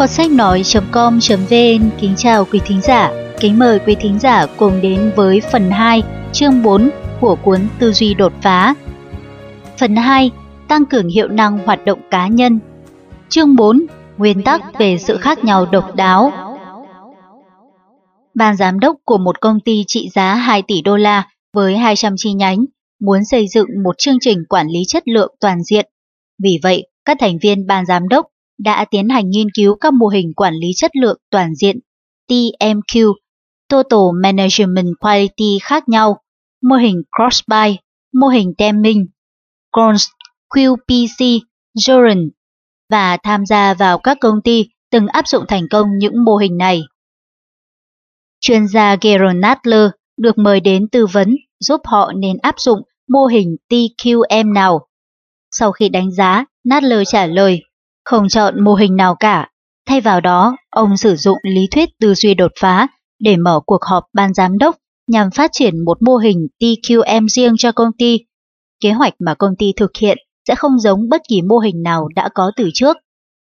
Kho sách nói.com.vn kính chào quý thính giả. Kính mời quý thính giả cùng đến với phần 2, chương 4 của cuốn Tư duy đột phá. Phần 2, tăng cường hiệu năng hoạt động cá nhân. Chương 4, nguyên tắc về sự khác nhau độc đáo. Ban giám đốc của một công ty trị giá 2 tỷ đô la với 200 chi nhánh muốn xây dựng một chương trình quản lý chất lượng toàn diện. Vì vậy, các thành viên ban giám đốc đã tiến hành nghiên cứu các mô hình quản lý chất lượng toàn diện TMQ, Total Management Quality khác nhau, mô hình Cross-Buy, mô hình Deming, Cons, QPC, Joran và tham gia vào các công ty từng áp dụng thành công những mô hình này. Chuyên gia Gerald Nadler được mời đến tư vấn giúp họ nên áp dụng mô hình TQM nào. Sau khi đánh giá, Nadler trả lời, không chọn mô hình nào cả. Thay vào đó, ông sử dụng lý thuyết tư duy đột phá để mở cuộc họp ban giám đốc nhằm phát triển một mô hình TQM riêng cho công ty. Kế hoạch mà công ty thực hiện sẽ không giống bất kỳ mô hình nào đã có từ trước.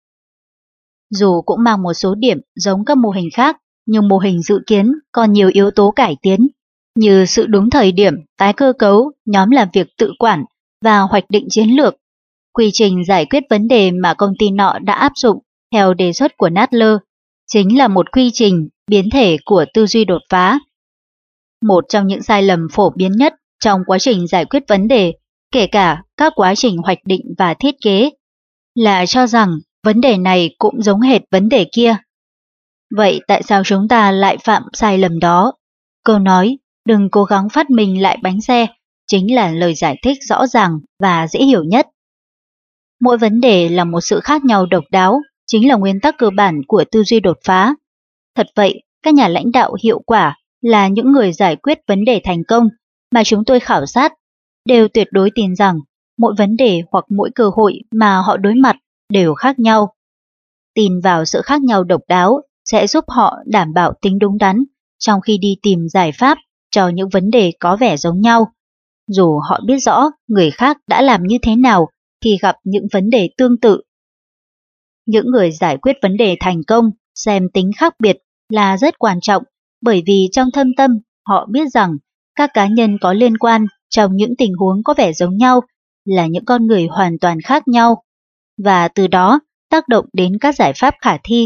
Dù cũng mang một số điểm giống các mô hình khác, nhưng mô hình dự kiến còn nhiều yếu tố cải tiến, như sự đúng thời điểm, tái cơ cấu, nhóm làm việc tự quản và hoạch định chiến lược. Quy trình giải quyết vấn đề mà công ty nọ đã áp dụng theo đề xuất của Nadler chính là một quy trình biến thể của tư duy đột phá. Một trong những sai lầm phổ biến nhất trong quá trình giải quyết vấn đề, kể cả các quá trình hoạch định và thiết kế, là cho rằng vấn đề này cũng giống hệt vấn đề kia. Vậy tại sao chúng ta lại phạm sai lầm đó? Câu nói, đừng cố gắng phát minh lại bánh xe, chính là lời giải thích rõ ràng và dễ hiểu nhất. Mỗi vấn đề là một sự khác nhau độc đáo, chính là nguyên tắc cơ bản của tư duy đột phá. Thật vậy, các nhà lãnh đạo hiệu quả là những người giải quyết vấn đề thành công mà chúng tôi khảo sát, đều tuyệt đối tin rằng mỗi vấn đề hoặc mỗi cơ hội mà họ đối mặt đều khác nhau. Tin vào sự khác nhau độc đáo sẽ giúp họ đảm bảo tính đúng đắn trong khi đi tìm giải pháp cho những vấn đề có vẻ giống nhau, dù họ biết rõ người khác đã làm như thế nào khi gặp những vấn đề tương tự. Những người giải quyết vấn đề thành công xem tính khác biệt là rất quan trọng, bởi vì trong thâm tâm họ biết rằng các cá nhân có liên quan trong những tình huống có vẻ giống nhau là những con người hoàn toàn khác nhau, và từ đó tác động đến các giải pháp khả thi.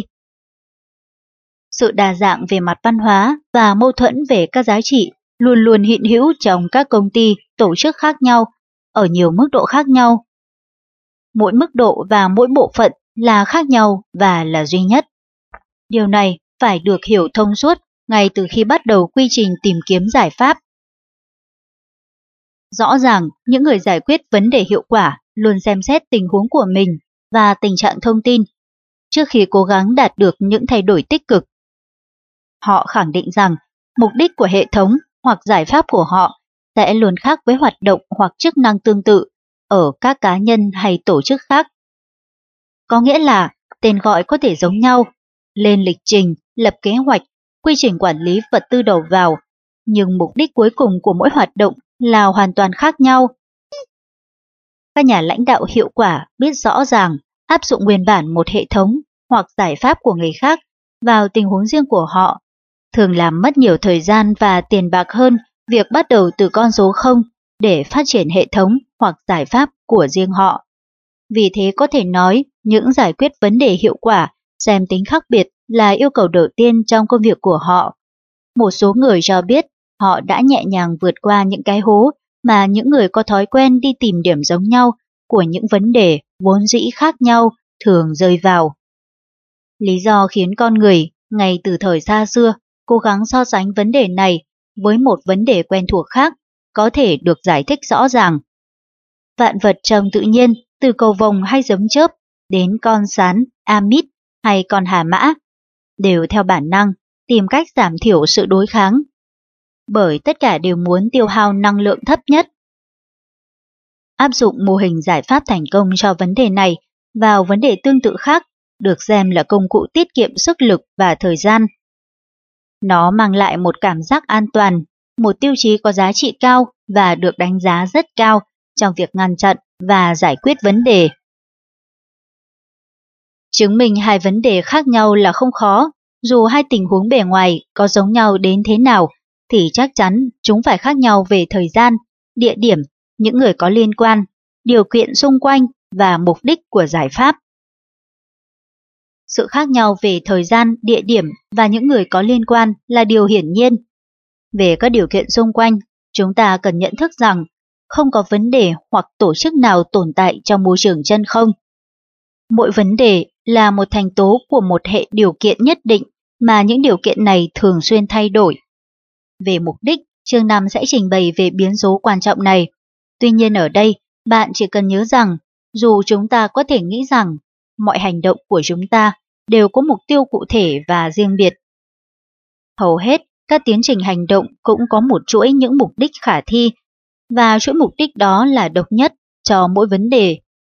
Sự đa dạng về mặt văn hóa và mâu thuẫn về các giá trị luôn luôn hiện hữu trong các công ty, tổ chức khác nhau, ở nhiều mức độ khác nhau. Mỗi mức độ và mỗi bộ phận là khác nhau và là duy nhất. Điều này phải được hiểu thông suốt ngay từ khi bắt đầu quy trình tìm kiếm giải pháp. Rõ ràng, những người giải quyết vấn đề hiệu quả luôn xem xét tình huống của mình và tình trạng thông tin trước khi cố gắng đạt được những thay đổi tích cực. Họ khẳng định rằng mục đích của hệ thống hoặc giải pháp của họ sẽ luôn khác với hoạt động hoặc chức năng tương tự ở các cá nhân hay tổ chức khác. Có nghĩa là tên gọi có thể giống nhau, lên lịch trình, lập kế hoạch, quy trình quản lý vật tư đầu vào, nhưng mục đích cuối cùng của mỗi hoạt động là hoàn toàn khác nhau. Các nhà lãnh đạo hiệu quả biết rõ ràng áp dụng nguyên bản một hệ thống hoặc giải pháp của người khác vào tình huống riêng của họ thường làm mất nhiều thời gian và tiền bạc hơn việc bắt đầu từ con số 0 để phát triển hệ thống hoặc giải pháp của riêng họ. Vì thế có thể nói, những giải quyết vấn đề hiệu quả xem tính khác biệt là yêu cầu đầu tiên trong công việc của họ. Một số người cho biết họ đã nhẹ nhàng vượt qua những cái hố mà những người có thói quen đi tìm điểm giống nhau của những vấn đề vốn dĩ khác nhau thường rơi vào. Lý do khiến con người, ngay từ thời xa xưa, cố gắng so sánh vấn đề này với một vấn đề quen thuộc khác có thể được giải thích rõ ràng. Vạn vật trong tự nhiên, từ cầu vồng hay giấm chớp đến con sán, amip hay con hà mã, đều theo bản năng tìm cách giảm thiểu sự đối kháng, bởi tất cả đều muốn tiêu hao năng lượng thấp nhất. Áp dụng mô hình giải pháp thành công cho vấn đề này vào vấn đề tương tự khác được xem là công cụ tiết kiệm sức lực và thời gian. Nó mang lại một cảm giác an toàn, một tiêu chí có giá trị cao và được đánh giá rất cao trong việc ngăn chặn và giải quyết vấn đề. Chứng minh hai vấn đề khác nhau là không khó, dù hai tình huống bề ngoài có giống nhau đến thế nào, thì chắc chắn chúng phải khác nhau về thời gian, địa điểm, những người có liên quan, điều kiện xung quanh và mục đích của giải pháp. Sự khác nhau về thời gian, địa điểm và những người có liên quan là điều hiển nhiên. Về các điều kiện xung quanh, chúng ta cần nhận thức rằng không có vấn đề hoặc tổ chức nào tồn tại trong môi trường chân không. Mỗi vấn đề là một thành tố của một hệ điều kiện nhất định mà những điều kiện này thường xuyên thay đổi. Về mục đích, chương 5 sẽ trình bày về biến số quan trọng này. Tuy nhiên ở đây, bạn chỉ cần nhớ rằng, dù chúng ta có thể nghĩ rằng mọi hành động của chúng ta đều có mục tiêu cụ thể và riêng biệt. Hầu hết, các tiến trình hành động cũng có một chuỗi những mục đích khả thi, và chuỗi mục đích đó là độc nhất cho mỗi vấn đề.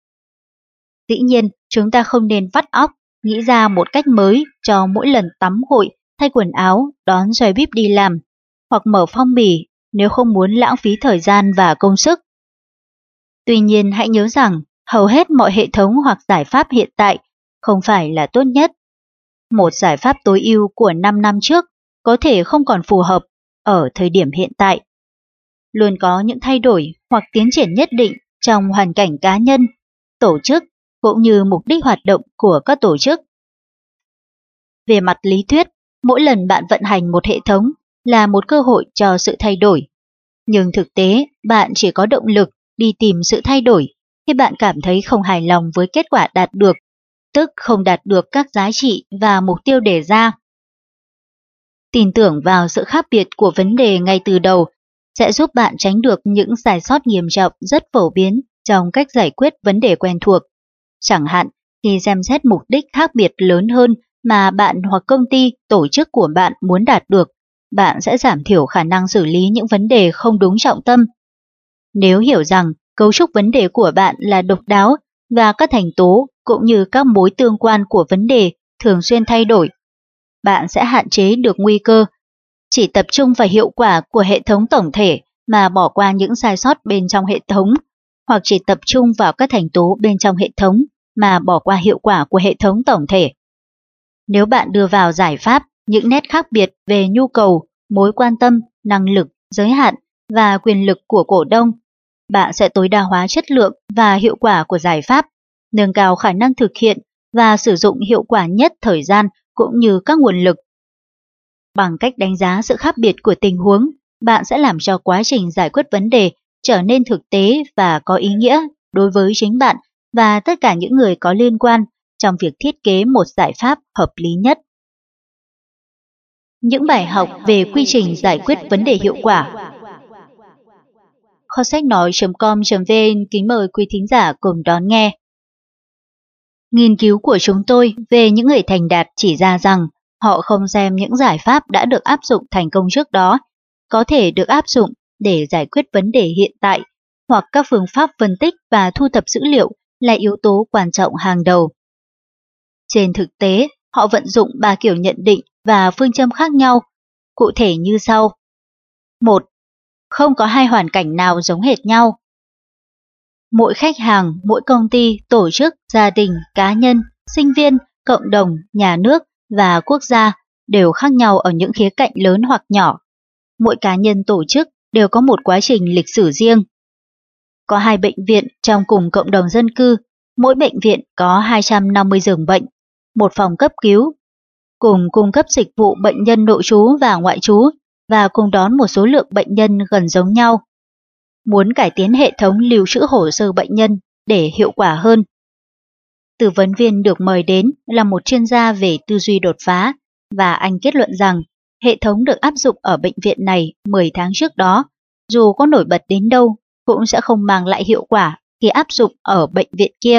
Dĩ nhiên, chúng ta không nên vắt óc, nghĩ ra một cách mới cho mỗi lần tắm gội, thay quần áo, đón xe buýt đi làm, hoặc mở phong bì nếu không muốn lãng phí thời gian và công sức. Tuy nhiên hãy nhớ rằng, hầu hết mọi hệ thống hoặc giải pháp hiện tại không phải là tốt nhất. Một giải pháp tối ưu của 5 năm trước có thể không còn phù hợp ở thời điểm hiện tại. Luôn có những thay đổi hoặc tiến triển nhất định trong hoàn cảnh cá nhân, tổ chức cũng như mục đích hoạt động của các tổ chức. Về mặt lý thuyết, mỗi lần bạn vận hành một hệ thống là một cơ hội cho sự thay đổi. Nhưng thực tế, bạn chỉ có động lực đi tìm sự thay đổi khi bạn cảm thấy không hài lòng với kết quả đạt được, tức không đạt được các giá trị và mục tiêu đề ra. Tin tưởng vào sự khác biệt của vấn đề ngay từ đầu sẽ giúp bạn tránh được những sai sót nghiêm trọng rất phổ biến trong cách giải quyết vấn đề quen thuộc. Chẳng hạn, khi xem xét mục đích khác biệt lớn hơn mà bạn hoặc công ty, tổ chức của bạn muốn đạt được, bạn sẽ giảm thiểu khả năng xử lý những vấn đề không đúng trọng tâm. Nếu hiểu rằng cấu trúc vấn đề của bạn là độc đáo và các thành tố cũng như các mối tương quan của vấn đề thường xuyên thay đổi, bạn sẽ hạn chế được nguy cơ, chỉ tập trung vào hiệu quả của hệ thống tổng thể mà bỏ qua những sai sót bên trong hệ thống, hoặc chỉ tập trung vào các thành tố bên trong hệ thống mà bỏ qua hiệu quả của hệ thống tổng thể. Nếu bạn đưa vào giải pháp những nét khác biệt về nhu cầu, mối quan tâm, năng lực, giới hạn và quyền lực của cổ đông, bạn sẽ tối đa hóa chất lượng và hiệu quả của giải pháp, nâng cao khả năng thực hiện và sử dụng hiệu quả nhất thời gian cũng như các nguồn lực. Bằng cách đánh giá sự khác biệt của tình huống, bạn sẽ làm cho quá trình giải quyết vấn đề trở nên thực tế và có ý nghĩa đối với chính bạn và tất cả những người có liên quan trong việc thiết kế một giải pháp hợp lý nhất. Những bài học về quy trình giải quyết vấn đề hiệu quả. Kho sách nói.com.vn kính mời quý thính giả cùng đón nghe. Nghiên cứu của chúng tôi về những người thành đạt chỉ ra rằng họ không xem những giải pháp đã được áp dụng thành công trước đó có thể được áp dụng để giải quyết vấn đề hiện tại, hoặc các phương pháp phân tích và thu thập dữ liệu là yếu tố quan trọng hàng đầu. Trên thực tế, họ vận dụng 3 kiểu nhận định và phương châm khác nhau, cụ thể như sau. 1. Không có hai hoàn cảnh nào giống hệt nhau. Mỗi khách hàng, mỗi công ty, tổ chức, gia đình, cá nhân, sinh viên, cộng đồng, nhà nước và quốc gia đều khác nhau ở những khía cạnh lớn hoặc nhỏ. Mỗi cá nhân tổ chức đều có một quá trình lịch sử riêng. Có 2 bệnh viện trong cùng cộng đồng dân cư, mỗi bệnh viện có 250 giường bệnh, một phòng cấp cứu, cùng cung cấp dịch vụ bệnh nhân nội trú và ngoại trú, và cùng đón một số lượng bệnh nhân gần giống nhau. Muốn cải tiến hệ thống lưu trữ hồ sơ bệnh nhân để hiệu quả hơn. Tư vấn viên được mời đến là một chuyên gia về tư duy đột phá, và anh kết luận rằng hệ thống được áp dụng ở bệnh viện này 10 tháng trước đó, dù có nổi bật đến đâu, cũng sẽ không mang lại hiệu quả khi áp dụng ở bệnh viện kia.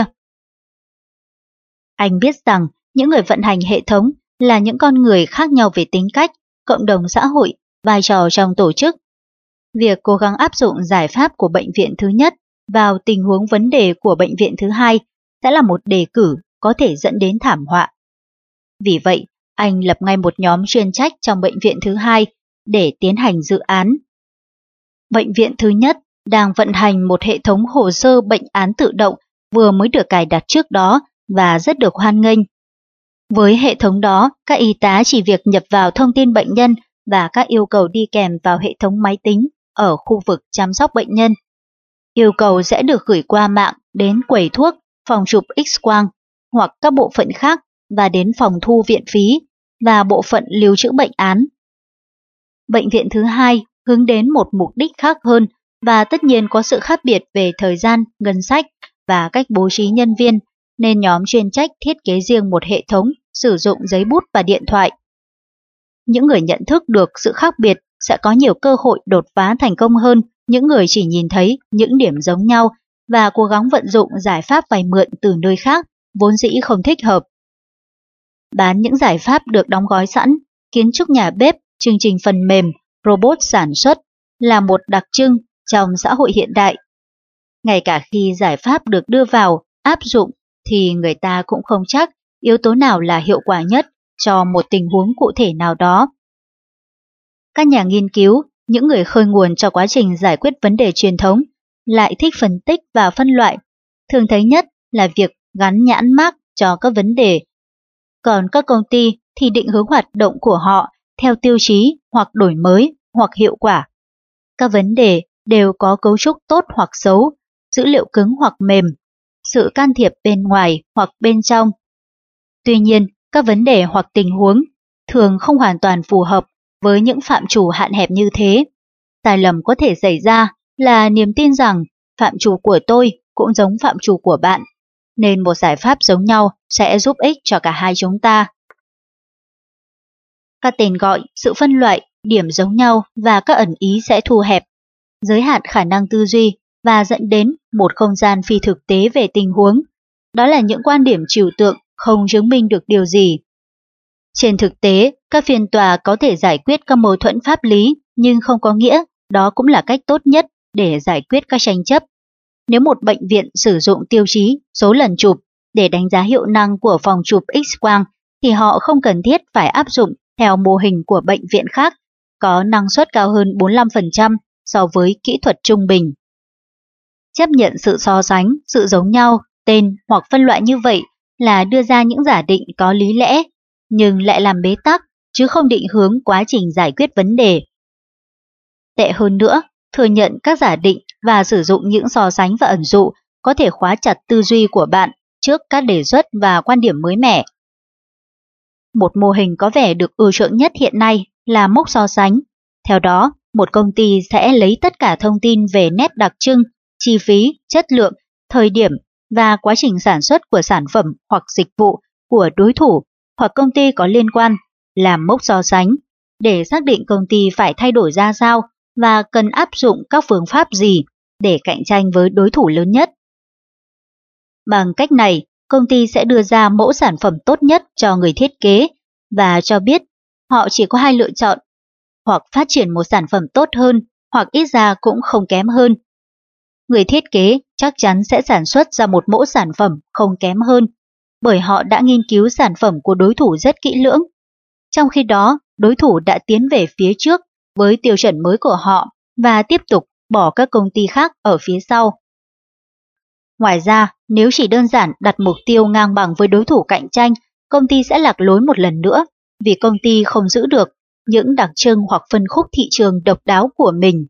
Anh biết rằng những người vận hành hệ thống là những con người khác nhau về tính cách, cộng đồng xã hội, vai trò trong tổ chức. Việc cố gắng áp dụng giải pháp của bệnh viện thứ nhất vào tình huống vấn đề của bệnh viện thứ hai sẽ là một đề cử có thể dẫn đến thảm họa. Vì vậy, anh lập ngay một nhóm chuyên trách trong bệnh viện thứ hai để tiến hành dự án. Bệnh viện thứ nhất đang vận hành một hệ thống hồ sơ bệnh án tự động vừa mới được cài đặt trước đó và rất được hoan nghênh. Với hệ thống đó, các y tá chỉ việc nhập vào thông tin bệnh nhân và các yêu cầu đi kèm vào hệ thống máy tính ở khu vực chăm sóc bệnh nhân. Yêu cầu sẽ được gửi qua mạng đến quầy thuốc, phòng chụp X-quang hoặc các bộ phận khác và đến phòng thu viện phí và bộ phận lưu trữ bệnh án. Bệnh viện thứ hai hướng đến một mục đích khác hơn và tất nhiên có sự khác biệt về thời gian, ngân sách và cách bố trí nhân viên, nên nhóm chuyên trách thiết kế riêng một hệ thống sử dụng giấy bút và điện thoại. Những người nhận thức được sự khác biệt sẽ có nhiều cơ hội đột phá thành công hơn những người chỉ nhìn thấy những điểm giống nhau và cố gắng vận dụng giải pháp vay mượn từ nơi khác vốn dĩ không thích hợp. Bán những giải pháp được đóng gói sẵn, kiến trúc nhà bếp, chương trình phần mềm, robot sản xuất là một đặc trưng trong xã hội hiện đại. Ngay cả khi giải pháp được đưa vào, áp dụng thì người ta cũng không chắc yếu tố nào là hiệu quả nhất cho một tình huống cụ thể nào đó. Các nhà nghiên cứu, những người khơi nguồn cho quá trình giải quyết vấn đề truyền thống, lại thích phân tích và phân loại. Thường thấy nhất là việc gắn nhãn mác cho các vấn đề. Còn các công ty thì định hướng hoạt động của họ theo tiêu chí hoặc đổi mới hoặc hiệu quả. Các vấn đề đều có cấu trúc tốt hoặc xấu, dữ liệu cứng hoặc mềm, sự can thiệp bên ngoài hoặc bên trong. Tuy nhiên, các vấn đề hoặc tình huống thường không hoàn toàn phù hợp với những phạm trù hạn hẹp như thế. Sai lầm có thể xảy ra là niềm tin rằng phạm trù của tôi cũng giống phạm trù của bạn, nên một giải pháp giống nhau sẽ giúp ích cho cả hai chúng ta. Các tên gọi, sự phân loại, điểm giống nhau và các ẩn ý sẽ thu hẹp, giới hạn khả năng tư duy và dẫn đến một không gian phi thực tế về tình huống. Đó là những quan điểm trừu tượng không chứng minh được điều gì. Trên thực tế, các phiên tòa có thể giải quyết các mâu thuẫn pháp lý, nhưng không có nghĩa đó cũng là cách tốt nhất để giải quyết các tranh chấp. Nếu một bệnh viện sử dụng tiêu chí số lần chụp để đánh giá hiệu năng của phòng chụp X-quang, thì họ không cần thiết phải áp dụng theo mô hình của bệnh viện khác, có năng suất cao hơn 45% so với kỹ thuật trung bình. Chấp nhận sự so sánh, sự giống nhau, tên hoặc phân loại như vậy là đưa ra những giả định có lý lẽ, nhưng lại làm bế tắc, chứ không định hướng quá trình giải quyết vấn đề. Tệ hơn nữa, thừa nhận các giả định và sử dụng những so sánh và ẩn dụ có thể khóa chặt tư duy của bạn trước các đề xuất và quan điểm mới mẻ. Một mô hình có vẻ được ưa chuộng nhất hiện nay là mốc so sánh. Theo đó, một công ty sẽ lấy tất cả thông tin về nét đặc trưng, chi phí, chất lượng, thời điểm và quá trình sản xuất của sản phẩm hoặc dịch vụ của đối thủ hoặc công ty có liên quan làm mốc so sánh để xác định công ty phải thay đổi ra sao và cần áp dụng các phương pháp gì để cạnh tranh với đối thủ lớn nhất. Bằng cách này, công ty sẽ đưa ra mẫu sản phẩm tốt nhất cho người thiết kế và cho biết họ chỉ có hai lựa chọn, hoặc phát triển một sản phẩm tốt hơn hoặc ít ra cũng không kém hơn. Người thiết kế chắc chắn sẽ sản xuất ra một mẫu sản phẩm không kém hơn, bởi họ đã nghiên cứu sản phẩm của đối thủ rất kỹ lưỡng. Trong khi đó, đối thủ đã tiến về phía trước với tiêu chuẩn mới của họ và tiếp tục bỏ các công ty khác ở phía sau. Ngoài ra, nếu chỉ đơn giản đặt mục tiêu ngang bằng với đối thủ cạnh tranh, công ty sẽ lạc lối một lần nữa, vì công ty không giữ được những đặc trưng hoặc phân khúc thị trường độc đáo của mình.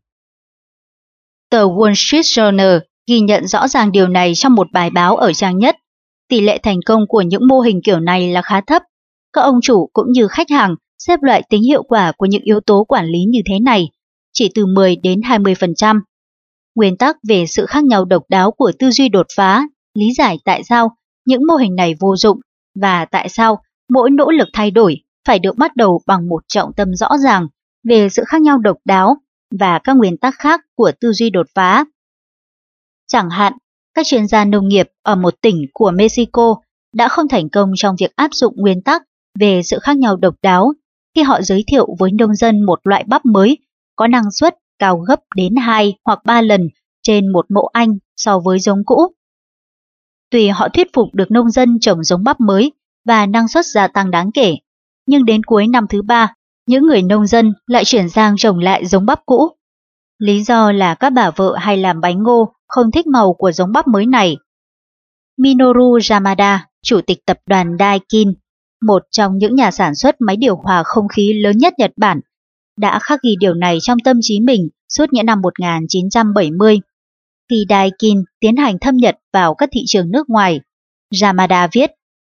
Tờ Wall Street Journal ghi nhận rõ ràng điều này trong một bài báo ở trang nhất. Tỷ lệ thành công của những mô hình kiểu này là khá thấp. Các ông chủ cũng như khách hàng xếp loại tính hiệu quả của những yếu tố quản lý như thế này, chỉ từ 10 đến 20%. Nguyên tắc về sự khác nhau độc đáo của tư duy đột phá, lý giải tại sao những mô hình này vô dụng và tại sao mỗi nỗ lực thay đổi phải được bắt đầu bằng một trọng tâm rõ ràng về sự khác nhau độc đáo và các nguyên tắc khác của tư duy đột phá. Chẳng hạn, các chuyên gia nông nghiệp ở một tỉnh của Mexico đã không thành công trong việc áp dụng nguyên tắc về sự khác nhau độc đáo khi họ giới thiệu với nông dân một loại bắp mới có năng suất cao gấp đến 2 hoặc 3 lần trên một mẫu Anh so với giống cũ. Tuy họ thuyết phục được nông dân trồng giống bắp mới và năng suất gia tăng đáng kể, nhưng đến cuối năm thứ 3, những người nông dân lại chuyển sang trồng lại giống bắp cũ. Lý do là các bà vợ hay làm bánh ngô không thích màu của giống bắp mới này. Minoru Yamada, chủ tịch tập đoàn Daikin, một trong những nhà sản xuất máy điều hòa không khí lớn nhất Nhật Bản, đã khắc ghi điều này trong tâm trí mình suốt những năm 1970. Khi Daikin tiến hành thâm nhập vào các thị trường nước ngoài, Yamada viết: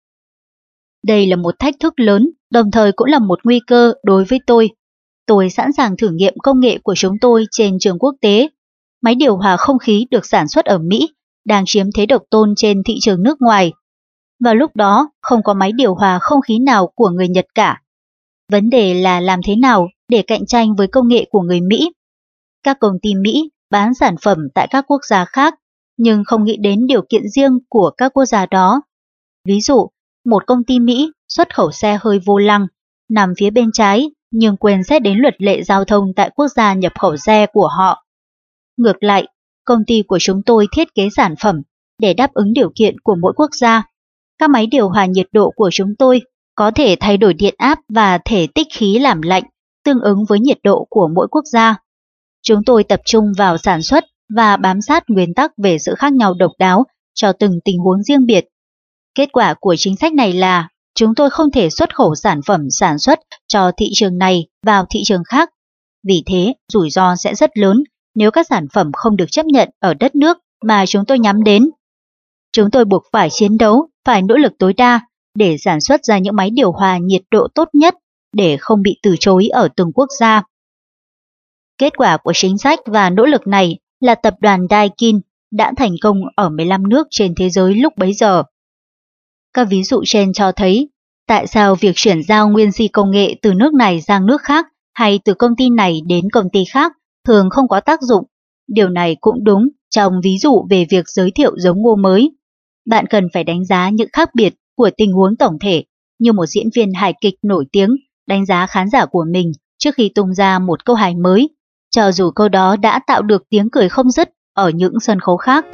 "Đây là một thách thức lớn, đồng thời cũng là một nguy cơ đối với tôi. Tôi sẵn sàng thử nghiệm công nghệ của chúng tôi trên trường quốc tế. Máy điều hòa không khí được sản xuất ở Mỹ đang chiếm thế độc tôn trên thị trường nước ngoài. Vào lúc đó, không có máy điều hòa không khí nào của người Nhật cả. Vấn đề là làm thế nào để cạnh tranh với công nghệ của người Mỹ. Các công ty Mỹ bán sản phẩm tại các quốc gia khác, nhưng không nghĩ đến điều kiện riêng của các quốc gia đó. Ví dụ, một công ty Mỹ xuất khẩu xe hơi vô lăng, nằm phía bên trái, nhưng quên xét đến luật lệ giao thông tại quốc gia nhập khẩu xe của họ. Ngược lại, công ty của chúng tôi thiết kế sản phẩm để đáp ứng điều kiện của mỗi quốc gia. Các máy điều hòa nhiệt độ của chúng tôi có thể thay đổi điện áp và thể tích khí làm lạnh, tương ứng với nhiệt độ của mỗi quốc gia. Chúng tôi tập trung vào sản xuất và bám sát nguyên tắc về sự khác nhau độc đáo cho từng tình huống riêng biệt. Kết quả của chính sách này là chúng tôi không thể xuất khẩu sản phẩm sản xuất cho thị trường này vào thị trường khác. Vì thế, rủi ro sẽ rất lớn nếu các sản phẩm không được chấp nhận ở đất nước mà chúng tôi nhắm đến. Chúng tôi buộc phải chiến đấu, phải nỗ lực tối đa để sản xuất ra những máy điều hòa nhiệt độ tốt nhất để không bị từ chối ở từng quốc gia. Kết quả của chính sách và nỗ lực này là tập đoàn Daikin đã thành công ở 15 nước trên thế giới lúc bấy giờ. Các ví dụ trên cho thấy tại sao việc chuyển giao nguyên si công nghệ từ nước này sang nước khác hay từ công ty này đến công ty khác thường không có tác dụng. Điều này cũng đúng trong ví dụ về việc giới thiệu giống ngô mới. Bạn cần phải đánh giá những khác biệt của tình huống tổng thể như một diễn viên hài kịch nổi tiếng đánh giá khán giả của mình trước khi tung ra một câu hài mới, cho dù câu đó đã tạo được tiếng cười không dứt ở những sân khấu khác.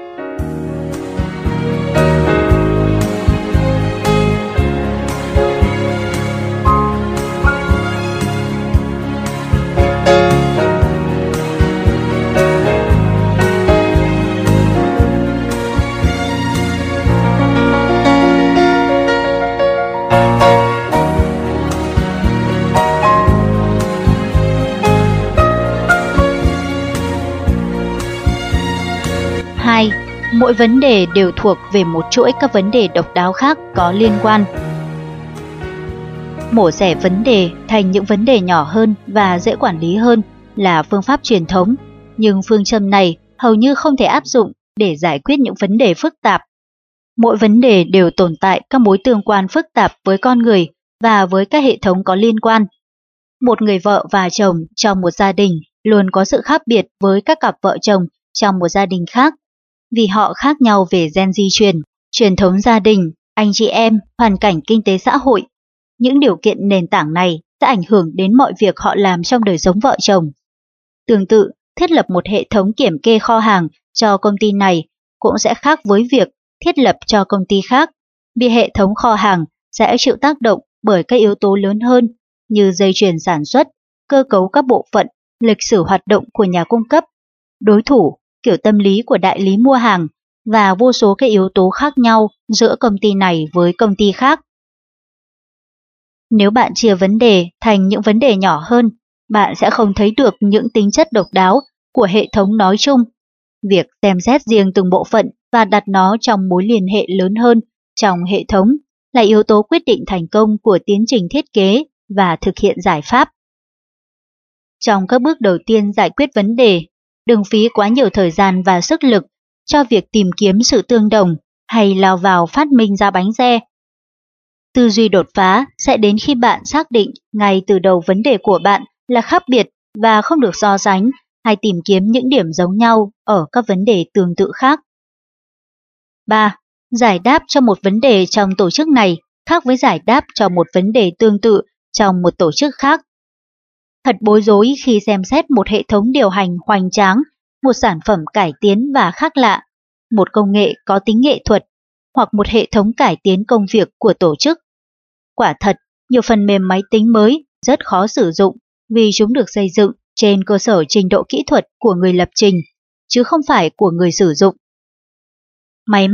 Mỗi vấn đề đều thuộc về một chuỗi các vấn đề độc đáo khác có liên quan. Mổ xẻ vấn đề thành những vấn đề nhỏ hơn và dễ quản lý hơn là phương pháp truyền thống, nhưng phương châm này hầu như không thể áp dụng để giải quyết những vấn đề phức tạp. Mỗi vấn đề đều tồn tại các mối tương quan phức tạp với con người và với các hệ thống có liên quan. Một người vợ và chồng trong một gia đình luôn có sự khác biệt với các cặp vợ chồng trong một gia đình khác, vì họ khác nhau về gen di truyền, truyền thống gia đình, anh chị em, hoàn cảnh kinh tế xã hội. Những điều kiện nền tảng này sẽ ảnh hưởng đến mọi việc họ làm trong đời sống vợ chồng. Tương tự, thiết lập một hệ thống kiểm kê kho hàng cho công ty này cũng sẽ khác với việc thiết lập cho công ty khác, vì hệ thống kho hàng sẽ chịu tác động bởi các yếu tố lớn hơn như dây chuyền sản xuất, cơ cấu các bộ phận, lịch sử hoạt động của nhà cung cấp, đối thủ, kiểu tâm lý của đại lý mua hàng và vô số các yếu tố khác nhau giữa công ty này với công ty khác. Nếu bạn chia vấn đề thành những vấn đề nhỏ hơn, bạn sẽ không thấy được những tính chất độc đáo của hệ thống nói chung. Việc xem xét riêng từng bộ phận và đặt nó trong mối liên hệ lớn hơn trong hệ thống là yếu tố quyết định thành công của tiến trình thiết kế và thực hiện giải pháp. Trong các bước đầu tiên giải quyết vấn đề, đừng phí quá nhiều thời gian và sức lực cho việc tìm kiếm sự tương đồng hay lao vào phát minh ra bánh xe. Tư duy đột phá sẽ đến khi bạn xác định ngay từ đầu vấn đề của bạn là khác biệt và không được so sánh hay tìm kiếm những điểm giống nhau ở các vấn đề tương tự khác. 3. Giải đáp cho một vấn đề trong tổ chức này khác với giải đáp cho một vấn đề tương tự trong một tổ chức khác. Thật bối rối khi xem xét một hệ thống điều hành hoành tráng, một sản phẩm cải tiến và khác lạ, một công nghệ có tính nghệ thuật, hoặc một hệ thống cải tiến công việc của tổ chức. Quả thật, nhiều phần mềm máy tính mới rất khó sử dụng vì chúng được xây dựng trên cơ sở trình độ kỹ thuật của người lập trình, chứ không phải của người sử dụng. Máy móc,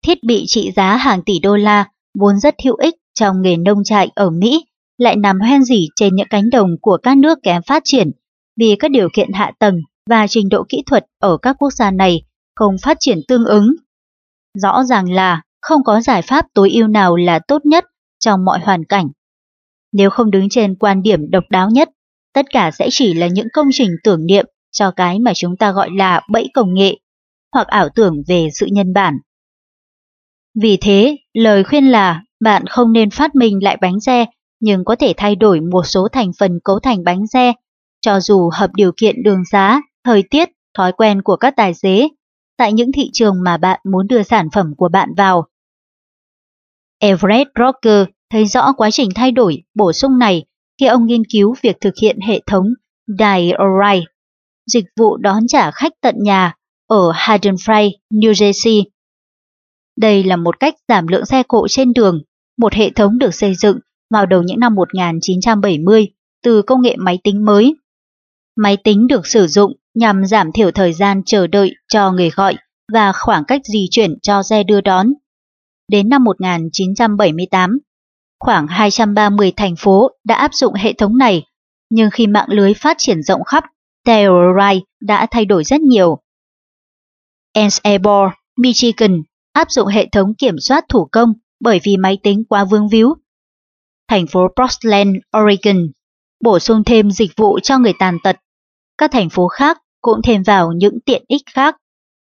Thiết bị trị giá hàng tỷ đô la vốn rất hữu ích trong nghề nông trại ở Mỹ lại nằm hoen rỉ trên những cánh đồng của các nước kém phát triển vì các điều kiện hạ tầng và trình độ kỹ thuật ở các quốc gia này không phát triển tương ứng. Rõ ràng là không có giải pháp tối ưu nào là tốt nhất trong mọi hoàn cảnh. Nếu không đứng trên quan điểm độc đáo nhất, tất cả sẽ chỉ là những công trình tưởng niệm cho cái mà chúng ta gọi là bẫy công nghệ, hoặc ảo tưởng về sự nhân bản. Vì thế, lời khuyên là bạn không nên phát minh lại bánh xe, nhưng có thể thay đổi một số thành phần cấu thành bánh xe, cho dù hợp điều kiện đường xá, thời tiết, thói quen của các tài xế, tại những thị trường mà bạn muốn đưa sản phẩm của bạn vào. Everett Rocker thấy rõ quá trình thay đổi, bổ sung này khi ông nghiên cứu việc thực hiện hệ thống Dial-A-Ride, dịch vụ đón trả khách tận nhà ở Haddonfield, New Jersey. Đây là một cách giảm lượng xe cộ trên đường, một hệ thống được xây dựng vào đầu những năm 1970 từ công nghệ máy tính mới. Máy tính được sử dụng nhằm giảm thiểu thời gian chờ đợi cho người gọi và khoảng cách di chuyển cho xe đưa đón. Đến năm 1978, khoảng 230 thành phố đã áp dụng hệ thống này, nhưng khi mạng lưới phát triển rộng khắp, Dial-A-Ride đã thay đổi rất nhiều. Ann Arbor, Michigan áp dụng hệ thống kiểm soát thủ công bởi vì máy tính quá vướng víu. Thành phố Portland, Oregon bổ sung thêm dịch vụ cho người tàn tật. Các thành phố khác cũng thêm vào những tiện ích khác.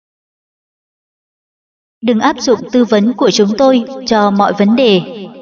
Đừng áp dụng tư vấn của chúng tôi cho mọi vấn đề.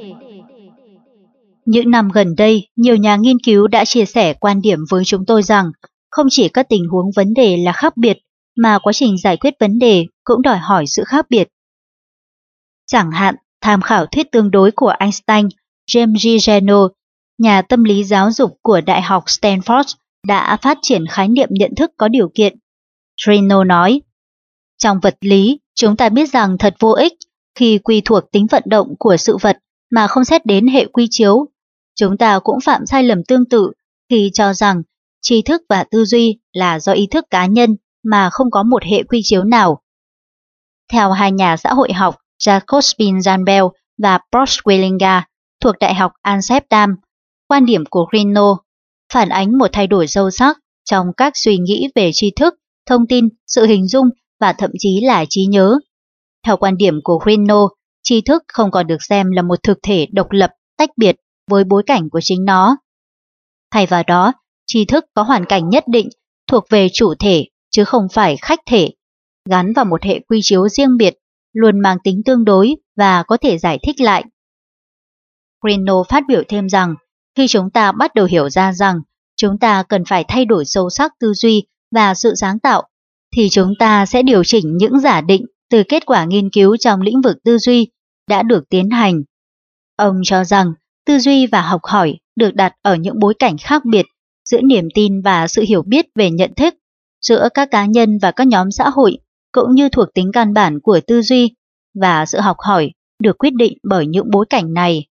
Những năm gần đây, nhiều nhà nghiên cứu đã chia sẻ quan điểm với chúng tôi rằng không chỉ các tình huống vấn đề là khác biệt, mà quá trình giải quyết vấn đề cũng đòi hỏi sự khác biệt. Chẳng hạn, tham khảo thuyết tương đối của Einstein, James G. Reno, nhà tâm lý giáo dục của Đại học Stanford, đã phát triển khái niệm nhận thức có điều kiện. Reno nói, trong vật lý, chúng ta biết rằng thật vô ích khi quy thuộc tính vận động của sự vật mà không xét đến hệ quy chiếu. Chúng ta cũng phạm sai lầm tương tự khi cho rằng tri thức và tư duy là do ý thức cá nhân mà không có một hệ quy chiếu nào. Theo hai nhà xã hội học Jacobin Janbel và Bosch Wellinger thuộc Đại học Amsterdam, quan điểm của Reno phản ánh một thay đổi sâu sắc trong các suy nghĩ về tri thức, thông tin, sự hình dung và thậm chí là trí nhớ. Theo quan điểm của Reno, tri thức không còn được xem là một thực thể độc lập, tách biệt với bối cảnh của chính nó. Thay vào đó, tri thức có hoàn cảnh nhất định thuộc về chủ thể chứ không phải khách thể, gắn vào một hệ quy chiếu riêng biệt, luôn mang tính tương đối và có thể giải thích lại. Reno phát biểu thêm rằng, khi chúng ta bắt đầu hiểu ra rằng chúng ta cần phải thay đổi sâu sắc tư duy và sự sáng tạo, thì chúng ta sẽ điều chỉnh những giả định từ kết quả nghiên cứu trong lĩnh vực tư duy đã được tiến hành. Ông cho rằng tư duy và học hỏi được đặt ở những bối cảnh khác biệt giữa niềm tin và sự hiểu biết về nhận thức, giữa các cá nhân và các nhóm xã hội, cũng như thuộc tính căn bản của tư duy, và sự học hỏi được quyết định bởi những bối cảnh này.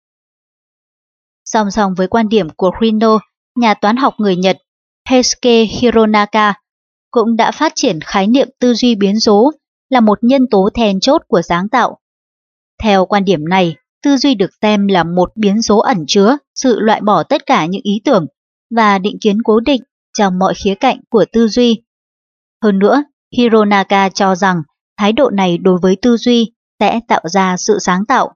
Song song với quan điểm của Reno, nhà toán học người Nhật Heisuke Hironaka cũng đã phát triển khái niệm tư duy biến số là một nhân tố then chốt của sáng tạo. Theo quan điểm này, tư duy được xem là một biến số ẩn chứa sự loại bỏ tất cả những ý tưởng và định kiến cố định trong mọi khía cạnh của tư duy. Hơn nữa, Hironaka cho rằng thái độ này đối với tư duy sẽ tạo ra sự sáng tạo.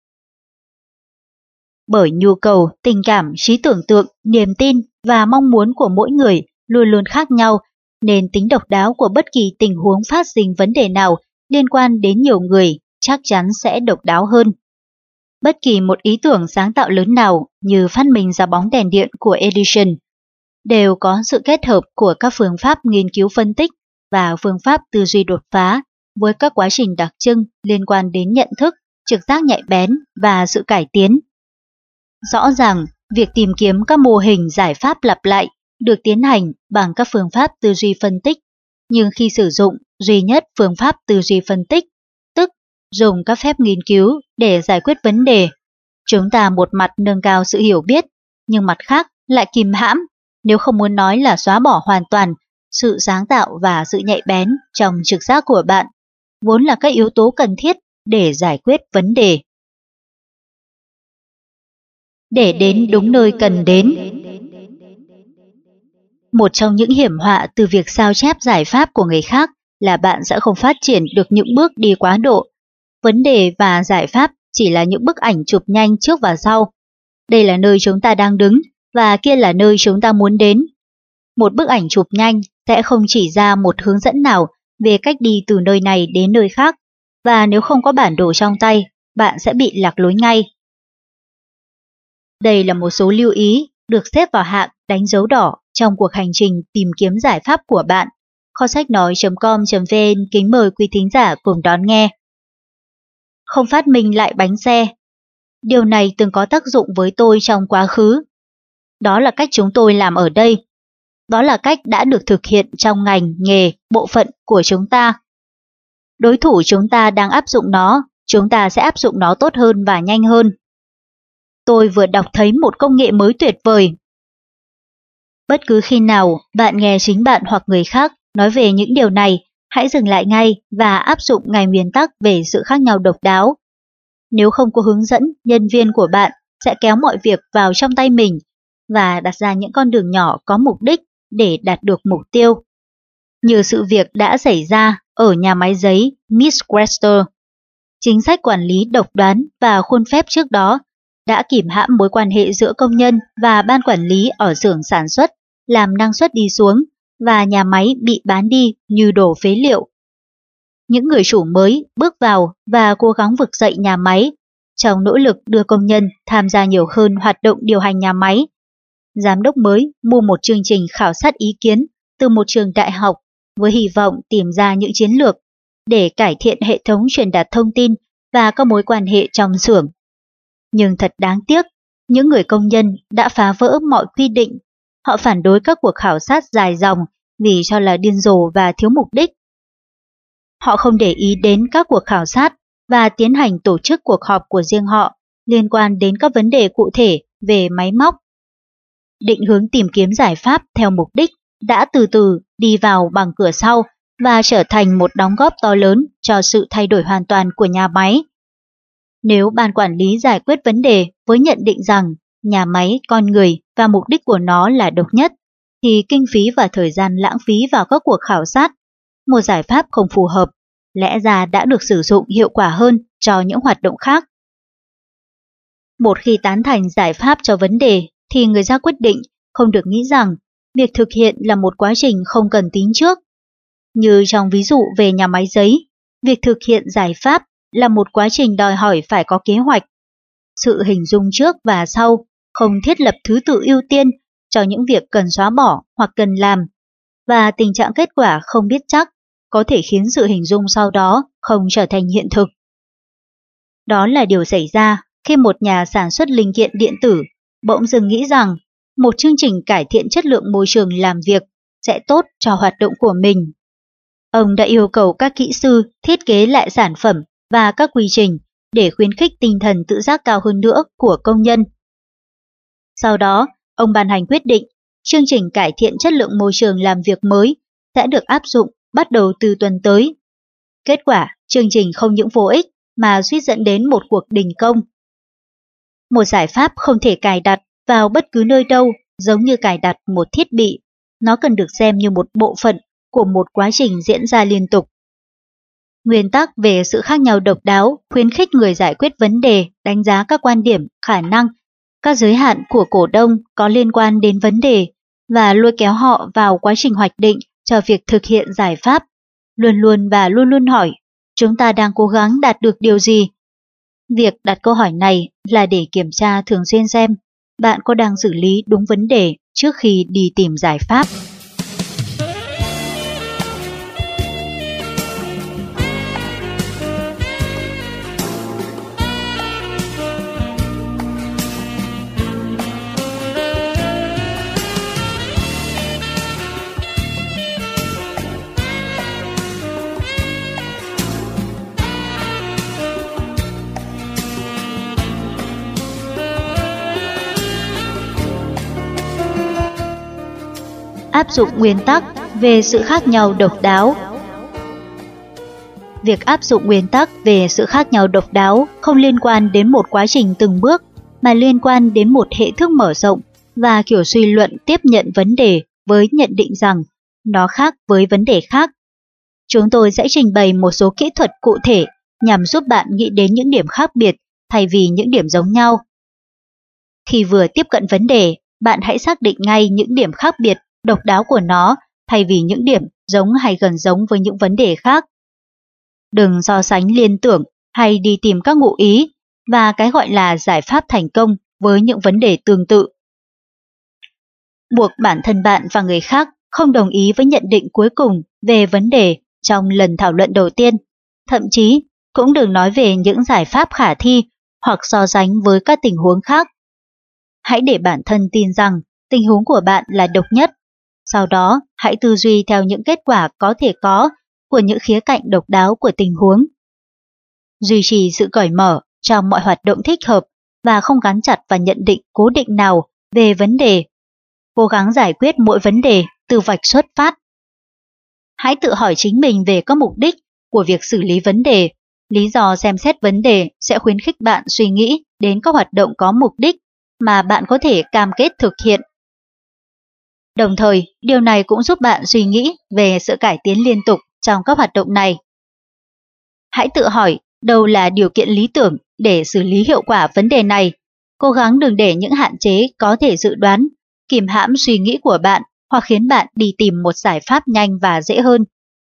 Bởi nhu cầu, tình cảm, trí tưởng tượng, niềm tin và mong muốn của mỗi người luôn luôn khác nhau, nên tính độc đáo của bất kỳ tình huống phát sinh vấn đề nào liên quan đến nhiều người chắc chắn sẽ độc đáo hơn. Bất kỳ một ý tưởng sáng tạo lớn nào như phát minh ra bóng đèn điện của Edison đều có sự kết hợp của các phương pháp nghiên cứu phân tích và phương pháp tư duy đột phá với các quá trình đặc trưng liên quan đến nhận thức, trực giác nhạy bén và sự cải tiến. Rõ ràng, việc tìm kiếm các mô hình giải pháp lặp lại được tiến hành bằng các phương pháp tư duy phân tích, nhưng khi sử dụng duy nhất phương pháp tư duy phân tích, tức dùng các phép nghiên cứu để giải quyết vấn đề, chúng ta một mặt nâng cao sự hiểu biết, nhưng mặt khác lại kìm hãm, nếu không muốn nói là xóa bỏ hoàn toàn, sự sáng tạo và sự nhạy bén trong trực giác của bạn, vốn là các yếu tố cần thiết để giải quyết vấn đề. Để đến đúng nơi cần đến. Một trong những hiểm họa từ việc sao chép giải pháp của người khác là bạn sẽ không phát triển được những bước đi quá độ. Vấn đề và giải pháp chỉ là những bức ảnh chụp nhanh trước và sau. Đây là nơi chúng ta đang đứng và kia là nơi chúng ta muốn đến. Một bức ảnh chụp nhanh sẽ không chỉ ra một hướng dẫn nào về cách đi từ nơi này đến nơi khác, và nếu không có bản đồ trong tay, bạn sẽ bị lạc lối ngay. Đây là một số lưu ý được xếp vào hạng đánh dấu đỏ trong cuộc hành trình tìm kiếm giải pháp của bạn. Kho sách nói.com.vn kính mời quý thính giả cùng đón nghe. Không phát minh lại bánh xe. Điều này từng có tác dụng với tôi trong quá khứ. Đó là cách chúng tôi làm ở đây. Đó là cách đã được thực hiện trong ngành, nghề, bộ phận của chúng ta. Đối thủ chúng ta đang áp dụng nó, chúng ta sẽ áp dụng nó tốt hơn và nhanh hơn. Tôi vừa đọc thấy một công nghệ mới tuyệt vời. Bất cứ khi nào bạn nghe chính bạn hoặc người khác nói về những điều này, hãy dừng lại ngay và áp dụng ngay nguyên tắc về sự khác nhau độc đáo. Nếu không có hướng dẫn, nhân viên của bạn sẽ kéo mọi việc vào trong tay mình và đặt ra những con đường nhỏ có mục đích để đạt được mục tiêu. Như sự việc đã xảy ra ở nhà máy giấy Miss Wester. Chính sách quản lý độc đoán và khuôn phép trước đó đã kìm hãm mối quan hệ giữa công nhân và ban quản lý ở xưởng sản xuất, làm năng suất đi xuống và nhà máy bị bán đi như đồ phế liệu. Những người chủ mới bước vào và cố gắng vực dậy nhà máy trong nỗ lực đưa công nhân tham gia nhiều hơn hoạt động điều hành nhà máy. Giám đốc mới mua một chương trình khảo sát ý kiến từ một trường đại học với hy vọng tìm ra những chiến lược để cải thiện hệ thống truyền đạt thông tin và các mối quan hệ trong xưởng. Nhưng thật đáng tiếc, những người công nhân đã phá vỡ mọi quy định. Họ phản đối các cuộc khảo sát dài dòng vì cho là điên rồ và thiếu mục đích. Họ không để ý đến các cuộc khảo sát và tiến hành tổ chức cuộc họp của riêng họ liên quan đến các vấn đề cụ thể về máy móc. Định hướng tìm kiếm giải pháp theo mục đích đã từ từ đi vào bằng cửa sau và trở thành một đóng góp to lớn cho sự thay đổi hoàn toàn của nhà máy. Nếu ban quản lý giải quyết vấn đề với nhận định rằng nhà máy, con người và mục đích của nó là độc nhất, thì kinh phí và thời gian lãng phí vào các cuộc khảo sát, một giải pháp không phù hợp, lẽ ra đã được sử dụng hiệu quả hơn cho những hoạt động khác. Một khi tán thành giải pháp cho vấn đề, thì người ra quyết định không được nghĩ rằng việc thực hiện là một quá trình không cần tính trước. Như trong ví dụ về nhà máy giấy, việc thực hiện giải pháp là một quá trình đòi hỏi phải có kế hoạch. Sự hình dung trước và sau, không thiết lập thứ tự ưu tiên cho những việc cần xóa bỏ hoặc cần làm, và tình trạng kết quả không biết chắc có thể khiến sự hình dung sau đó không trở thành hiện thực. Đó là điều xảy ra khi một nhà sản xuất linh kiện điện tử bỗng dưng nghĩ rằng một chương trình cải thiện chất lượng môi trường làm việc sẽ tốt cho hoạt động của mình. Ông đã yêu cầu các kỹ sư thiết kế lại sản phẩm và các quy trình để khuyến khích tinh thần tự giác cao hơn nữa của công nhân. Sau đó, ông ban hành quyết định chương trình cải thiện chất lượng môi trường làm việc mới sẽ được áp dụng bắt đầu từ tuần tới. Kết quả, chương trình không những vô ích mà suýt dẫn đến một cuộc đình công. Một giải pháp không thể cài đặt vào bất cứ nơi đâu giống như cài đặt một thiết bị. Nó cần được xem như một bộ phận của một quá trình diễn ra liên tục. Nguyên tắc về sự khác nhau độc đáo khuyến khích người giải quyết vấn đề đánh giá các quan điểm, khả năng, các giới hạn của cổ đông có liên quan đến vấn đề và lôi kéo họ vào quá trình hoạch định cho việc thực hiện giải pháp. Luôn luôn hỏi, chúng ta đang cố gắng đạt được điều gì? Việc đặt câu hỏi này là để kiểm tra thường xuyên xem bạn có đang xử lý đúng vấn đề trước khi đi tìm giải pháp. Áp dụng nguyên tắc về sự khác nhau độc đáo. Việc áp dụng nguyên tắc về sự khác nhau độc đáo không liên quan đến một quá trình từng bước, mà liên quan đến một hệ thức mở rộng và kiểu suy luận tiếp nhận vấn đề với nhận định rằng nó khác với vấn đề khác. Chúng tôi sẽ trình bày một số kỹ thuật cụ thể nhằm giúp bạn nghĩ đến những điểm khác biệt thay vì những điểm giống nhau. Khi vừa tiếp cận vấn đề, bạn hãy xác định ngay những điểm khác biệt, độc đáo của nó thay vì những điểm giống hay gần giống với những vấn đề khác. Đừng so sánh liên tưởng hay đi tìm các ngụ ý và cái gọi là giải pháp thành công với những vấn đề tương tự. Buộc bản thân bạn và người khác không đồng ý với nhận định cuối cùng về vấn đề trong lần thảo luận đầu tiên. Thậm chí, cũng đừng nói về những giải pháp khả thi hoặc so sánh với các tình huống khác. Hãy để bản thân tin rằng tình huống của bạn là độc nhất. Sau đó, hãy tư duy theo những kết quả có thể có của những khía cạnh độc đáo của tình huống. Duy trì sự cởi mở trong mọi hoạt động thích hợp và không gắn chặt vào nhận định cố định nào về vấn đề. Cố gắng giải quyết mỗi vấn đề từ vạch xuất phát. Hãy tự hỏi chính mình về các mục đích của việc xử lý vấn đề. Lý do xem xét vấn đề sẽ khuyến khích bạn suy nghĩ đến các hoạt động có mục đích mà bạn có thể cam kết thực hiện. Đồng thời, điều này cũng giúp bạn suy nghĩ về sự cải tiến liên tục trong các hoạt động này. Hãy tự hỏi đâu là điều kiện lý tưởng để xử lý hiệu quả vấn đề này. Cố gắng đừng để những hạn chế có thể dự đoán kìm hãm suy nghĩ của bạn hoặc khiến bạn đi tìm một giải pháp nhanh và dễ hơn.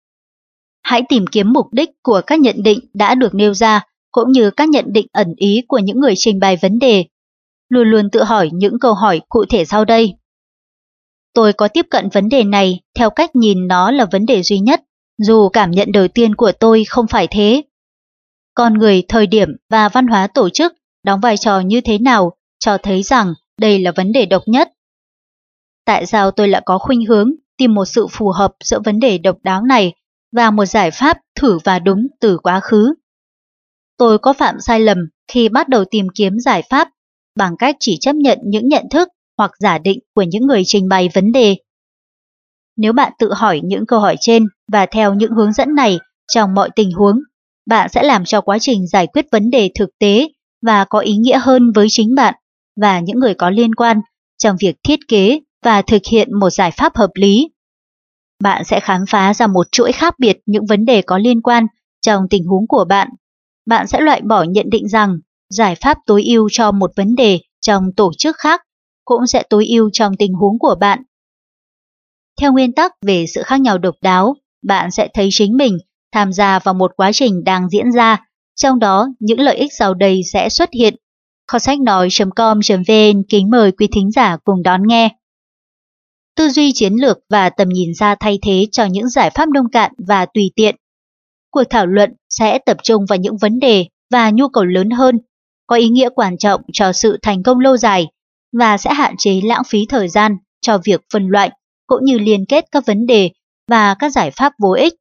Hãy tìm kiếm mục đích của các nhận định đã được nêu ra, cũng như các nhận định ẩn ý của những người trình bày vấn đề. Luôn luôn tự hỏi những câu hỏi cụ thể sau đây. Tôi có tiếp cận vấn đề này theo cách nhìn nó là vấn đề duy nhất, dù cảm nhận đầu tiên của tôi không phải thế. Con người, thời điểm và văn hóa tổ chức đóng vai trò như thế nào cho thấy rằng đây là vấn đề độc nhất. Tại sao tôi lại có khuynh hướng tìm một sự phù hợp giữa vấn đề độc đáo này và một giải pháp thử và đúng từ quá khứ? Tôi có phạm sai lầm khi bắt đầu tìm kiếm giải pháp bằng cách chỉ chấp nhận những nhận thức hoặc giả định của những người trình bày vấn đề. Nếu bạn tự hỏi những câu hỏi trên và theo những hướng dẫn này trong mọi tình huống, bạn sẽ làm cho quá trình giải quyết vấn đề thực tế và có ý nghĩa hơn với chính bạn và những người có liên quan trong việc thiết kế và thực hiện một giải pháp hợp lý. Bạn sẽ khám phá ra một chuỗi khác biệt những vấn đề có liên quan trong tình huống của bạn. Bạn sẽ loại bỏ nhận định rằng giải pháp tối ưu cho một vấn đề trong tổ chức khác cũng sẽ tối ưu trong tình huống của bạn. Theo nguyên tắc về sự khác nhau độc đáo, bạn sẽ thấy chính mình tham gia vào một quá trình đang diễn ra, trong đó những lợi ích sau đây sẽ xuất hiện. Kho sách nói.com.vn kính mời quý thính giả cùng đón nghe. Tư duy chiến lược và tầm nhìn xa thay thế cho những giải pháp nông cạn và tùy tiện. Cuộc thảo luận sẽ tập trung vào những vấn đề và nhu cầu lớn hơn, có ý nghĩa quan trọng cho sự thành công lâu dài và sẽ hạn chế lãng phí thời gian cho việc phân loại cũng như liên kết các vấn đề và các giải pháp vô ích.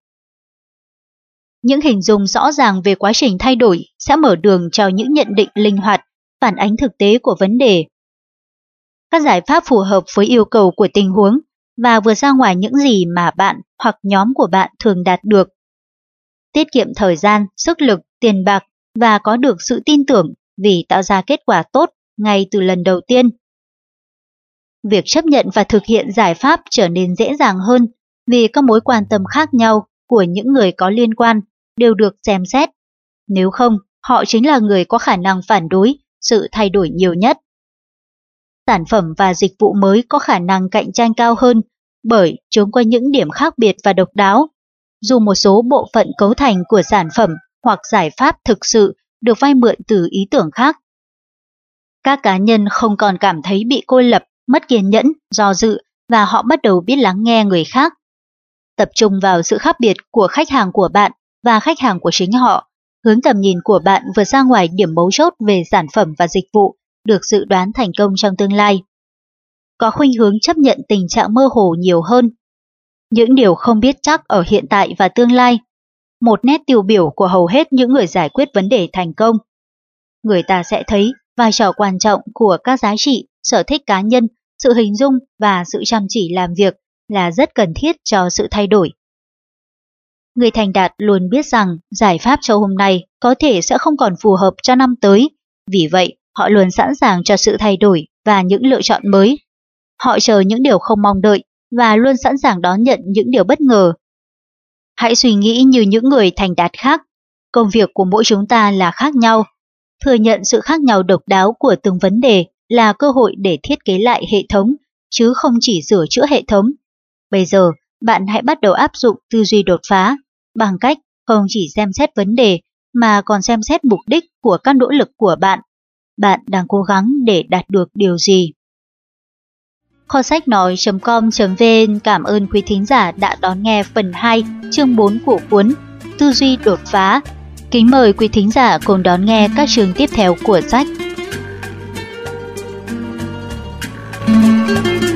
Những hình dung rõ ràng về quá trình thay đổi sẽ mở đường cho những nhận định linh hoạt, phản ánh thực tế của vấn đề. Các giải pháp phù hợp với yêu cầu của tình huống và vượt ra ngoài những gì mà bạn hoặc nhóm của bạn thường đạt được. Tiết kiệm thời gian, sức lực, tiền bạc và có được sự tin tưởng vì tạo ra kết quả tốt ngay từ lần đầu tiên. Việc chấp nhận và thực hiện giải pháp trở nên dễ dàng hơn vì các mối quan tâm khác nhau của những người có liên quan đều được xem xét. Nếu không, họ chính là người có khả năng phản đối sự thay đổi nhiều nhất. Sản phẩm và dịch vụ mới có khả năng cạnh tranh cao hơn bởi chúng có những điểm khác biệt và độc đáo. Dù một số bộ phận cấu thành của sản phẩm hoặc giải pháp thực sự được vay mượn từ ý tưởng khác. Các cá nhân không còn cảm thấy bị cô lập, mất kiên nhẫn, do dự và họ bắt đầu biết lắng nghe người khác. Tập trung vào sự khác biệt của khách hàng của bạn và khách hàng của chính họ, hướng tầm nhìn của bạn vượt ra ngoài điểm mấu chốt về sản phẩm và dịch vụ được dự đoán thành công trong tương lai. Có khuynh hướng chấp nhận tình trạng mơ hồ nhiều hơn. Những điều không biết chắc ở hiện tại và tương lai, một nét tiêu biểu của hầu hết những người giải quyết vấn đề thành công. Người ta sẽ thấy vai trò quan trọng của các giá trị, sở thích cá nhân, sự hình dung và sự chăm chỉ làm việc là rất cần thiết cho sự thay đổi. Người thành đạt luôn biết rằng giải pháp cho hôm nay có thể sẽ không còn phù hợp cho năm tới, vì vậy họ luôn sẵn sàng cho sự thay đổi và những lựa chọn mới. Họ chờ những điều không mong đợi và luôn sẵn sàng đón nhận những điều bất ngờ. Hãy suy nghĩ như những người thành đạt khác. Công việc của mỗi chúng ta là khác nhau. Thừa nhận sự khác nhau độc đáo của từng vấn đề là cơ hội để thiết kế lại hệ thống, chứ không chỉ sửa chữa hệ thống. Bây giờ, bạn hãy bắt đầu áp dụng tư duy đột phá, bằng cách không chỉ xem xét vấn đề, mà còn xem xét mục đích của các nỗ lực của bạn. Bạn đang cố gắng để đạt được điều gì? Kho sách nói.com.vn cảm ơn quý thính giả đã đón nghe phần 2, chương 4 của cuốn Tư duy đột phá. Kính mời quý thính giả cùng đón nghe các chương tiếp theo của sách.